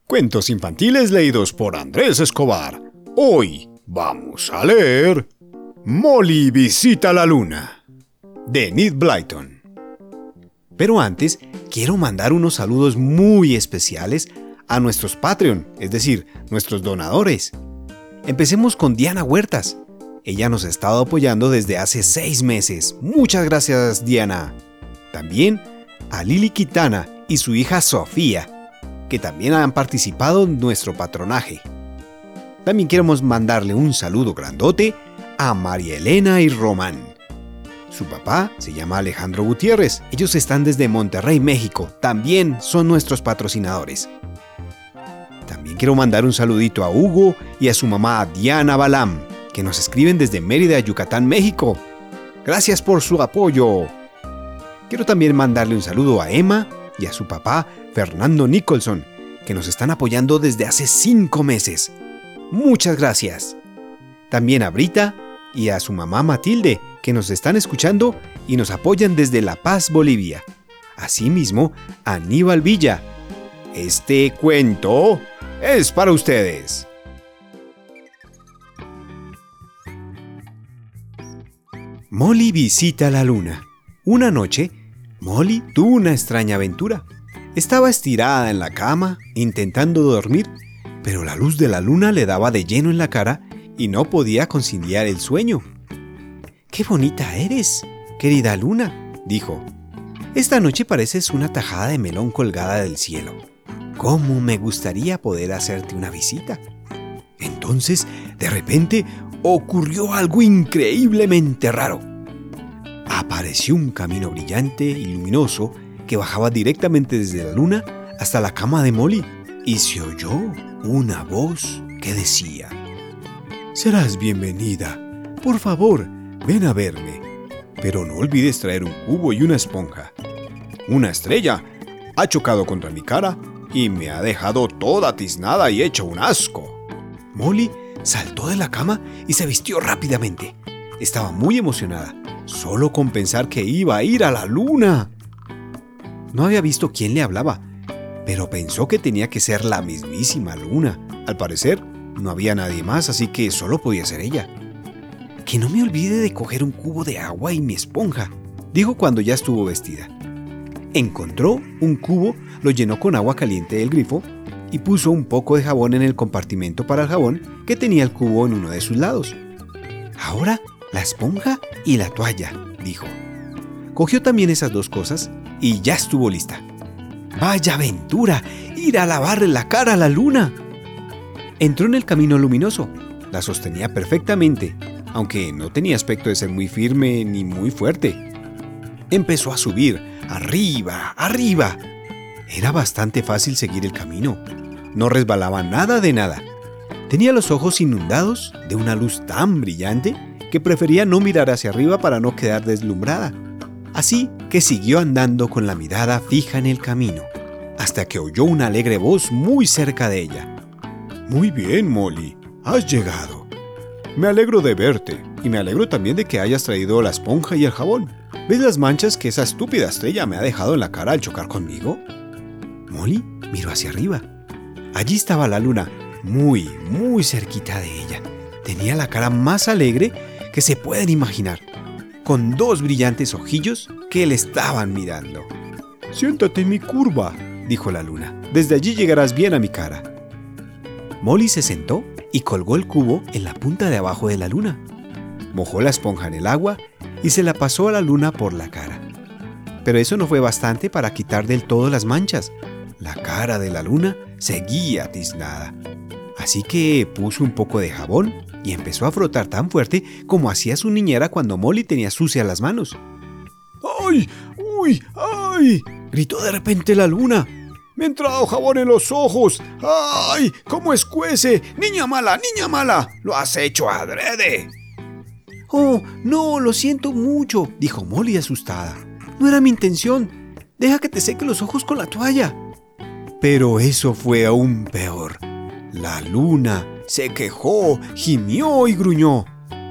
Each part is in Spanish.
Cuentos infantiles leídos por Andrés Escobar. Hoy vamos a leer Molly visita la luna, de Enid Blyton. Pero antes, quiero mandar unos saludos muy especiales a nuestros Patreon, es decir, nuestros donadores. Empecemos con Diana Huertas. Ella nos ha estado apoyando desde hace 6 meses. Muchas gracias, Diana. También a Lili Quitana y su hija Sofía, que también han participado en nuestro patronaje. También queremos mandarle un saludo grandote a María Elena y Román. Su papá se llama Alejandro Gutiérrez. Ellos están desde Monterrey, México. También son nuestros patrocinadores. También quiero mandar un saludito a Hugo y a su mamá Diana Balam, que nos escriben desde Mérida, Yucatán, México. Gracias por su apoyo. Quiero también mandarle un saludo a Emma y a su papá Fernando Nicholson, que nos están apoyando desde hace 5 meses. Muchas gracias. También a Brita y a su mamá Matilde, que nos están escuchando y nos apoyan desde La Paz, Bolivia. Asimismo, a Aníbal Villa. Este cuento es para ustedes. Molly visita la luna. Una noche, Molly tuvo una extraña aventura. Estaba estirada en la cama, intentando dormir, pero la luz de la luna le daba de lleno en la cara y no podía conciliar el sueño. «¡Qué bonita eres, querida luna!», dijo. «Esta noche pareces una tajada de melón colgada del cielo. ¿Cómo me gustaría poder hacerte una visita?». Entonces, de repente, ocurrió algo increíblemente raro. Apareció un camino brillante y luminoso que bajaba directamente desde la luna hasta la cama de Molly, y se oyó una voz que decía: «Serás bienvenida. Por favor, ven a verme. Pero no olvides traer un cubo y una esponja. Una estrella ha chocado contra mi cara y me ha dejado toda tiznada y hecha un asco». Molly saltó de la cama y se vistió rápidamente. Estaba muy emocionada, solo con pensar que iba a ir a la luna. No había visto quién le hablaba, pero pensó que tenía que ser la mismísima luna. Al parecer, no había nadie más, así que solo podía ser ella. «Que no me olvide de coger un cubo de agua y mi esponja», dijo cuando ya estuvo vestida. Encontró un cubo, lo llenó con agua caliente del grifo y puso un poco de jabón en el compartimento para el jabón que tenía el cubo en uno de sus lados. «Ahora la esponja y la toalla», dijo. Cogió también esas 2 cosas y ya estuvo lista. ¡Vaya aventura! ¡Ir a lavarle la cara a la luna! Entró en el camino luminoso. La sostenía perfectamente, aunque no tenía aspecto de ser muy firme ni muy fuerte. Empezó a subir, arriba, arriba. Era bastante fácil seguir el camino. No resbalaba nada de nada. Tenía los ojos inundados de una luz tan brillante que prefería no mirar hacia arriba para no quedar deslumbrada. Así que siguió andando con la mirada fija en el camino, hasta que oyó una alegre voz muy cerca de ella. «Muy bien, Molly, has llegado. Me alegro de verte y me alegro también de que hayas traído la esponja y el jabón. ¿Ves las manchas que esa estúpida estrella me ha dejado en la cara al chocar conmigo?». Molly miró hacia arriba. Allí estaba la luna, muy, muy cerquita de ella. Tenía la cara más alegre que se pueden imaginar, con 2 brillantes ojillos que le estaban mirando. «Siéntate en mi curva», dijo la luna. «Desde allí llegarás bien a mi cara». Molly se sentó y colgó el cubo en la punta de abajo de la luna. Mojó la esponja en el agua y se la pasó a la luna por la cara. Pero eso no fue bastante para quitar del todo las manchas. La cara de la luna seguía tiznada. Así que puso un poco de jabón y empezó a frotar tan fuerte como hacía su niñera cuando Molly tenía sucias las manos. «¡Ay! ¡Uy! ¡Ay!», gritó de repente la luna. «Me ha entrado jabón en los ojos. ¡Ay! ¡Cómo escuece! ¡Niña mala! ¡Niña mala! ¡Lo has hecho adrede!». «Oh, no, lo siento mucho», dijo Molly asustada. «No era mi intención. Deja que te seque los ojos con la toalla». Pero eso fue aún peor. La luna se quejó, gimió y gruñó.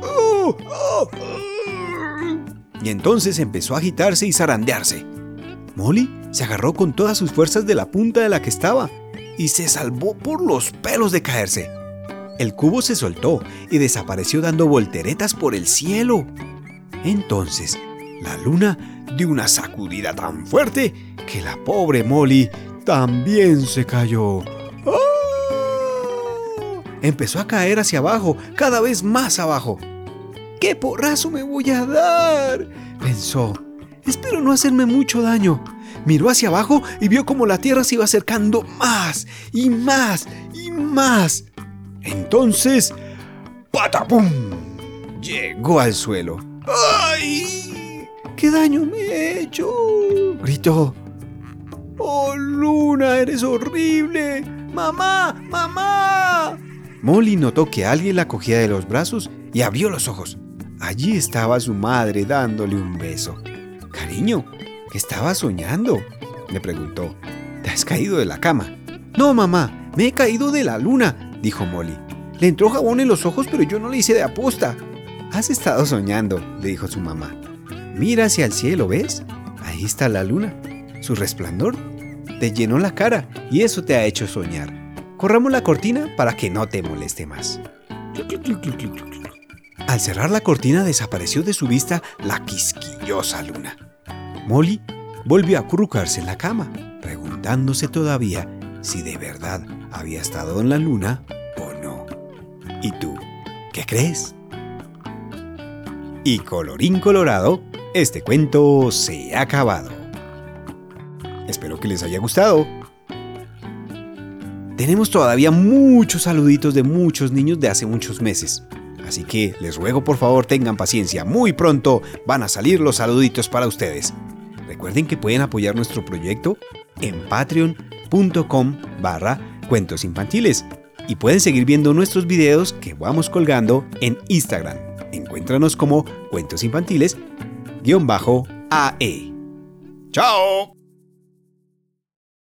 Y entonces empezó a agitarse y zarandearse. Molly se agarró con todas sus fuerzas de la punta de la que estaba y se salvó por los pelos de caerse. El cubo se soltó y desapareció dando volteretas por el cielo. Entonces, la luna dio una sacudida tan fuerte que la pobre Molly también se cayó. ¡Oh! Empezó a caer hacia abajo, cada vez más abajo. ¡Qué porrazo me voy a dar!, pensó. Espero no hacerme mucho daño. Miró hacia abajo y vio como la tierra se iba acercando más y más y más. Entonces, ¡patapum!, llegó al suelo. ¡Ay! ¡Qué daño me he hecho!, gritó. ¡Oh, Luna, eres horrible! ¡Mamá! ¡Mamá! Molly notó que alguien la cogía de los brazos y abrió los ojos. Allí estaba su madre dándole un beso. «Cariño, ¿qué estabas soñando?», le preguntó. «¿Te has caído de la cama?». «No, mamá, me he caído de la luna», dijo Molly. «Le entró jabón en los ojos, pero yo no le hice de aposta». «Has estado soñando», le dijo su mamá. «Mira hacia el cielo, ¿ves? Ahí está la luna. Su resplandor te llenó la cara y eso te ha hecho soñar. Corramos la cortina para que no te moleste más». Al cerrar la cortina desapareció de su vista la quisquillosa luna. Molly volvió a acurrucarse en la cama, preguntándose todavía si de verdad había estado en la luna o no. ¿Y tú, qué crees? Y colorín colorado, este cuento se ha acabado. Espero que les haya gustado. Tenemos todavía muchos saluditos de muchos niños de hace muchos meses. Así que les ruego por favor tengan paciencia. Muy pronto van a salir los saluditos para ustedes. Recuerden que pueden apoyar nuestro proyecto en patreon.com/cuentos infantiles. Y pueden seguir viendo nuestros videos que vamos colgando en Instagram. Encuéntranos como cuentosinfantiles_AE. ¡Chao!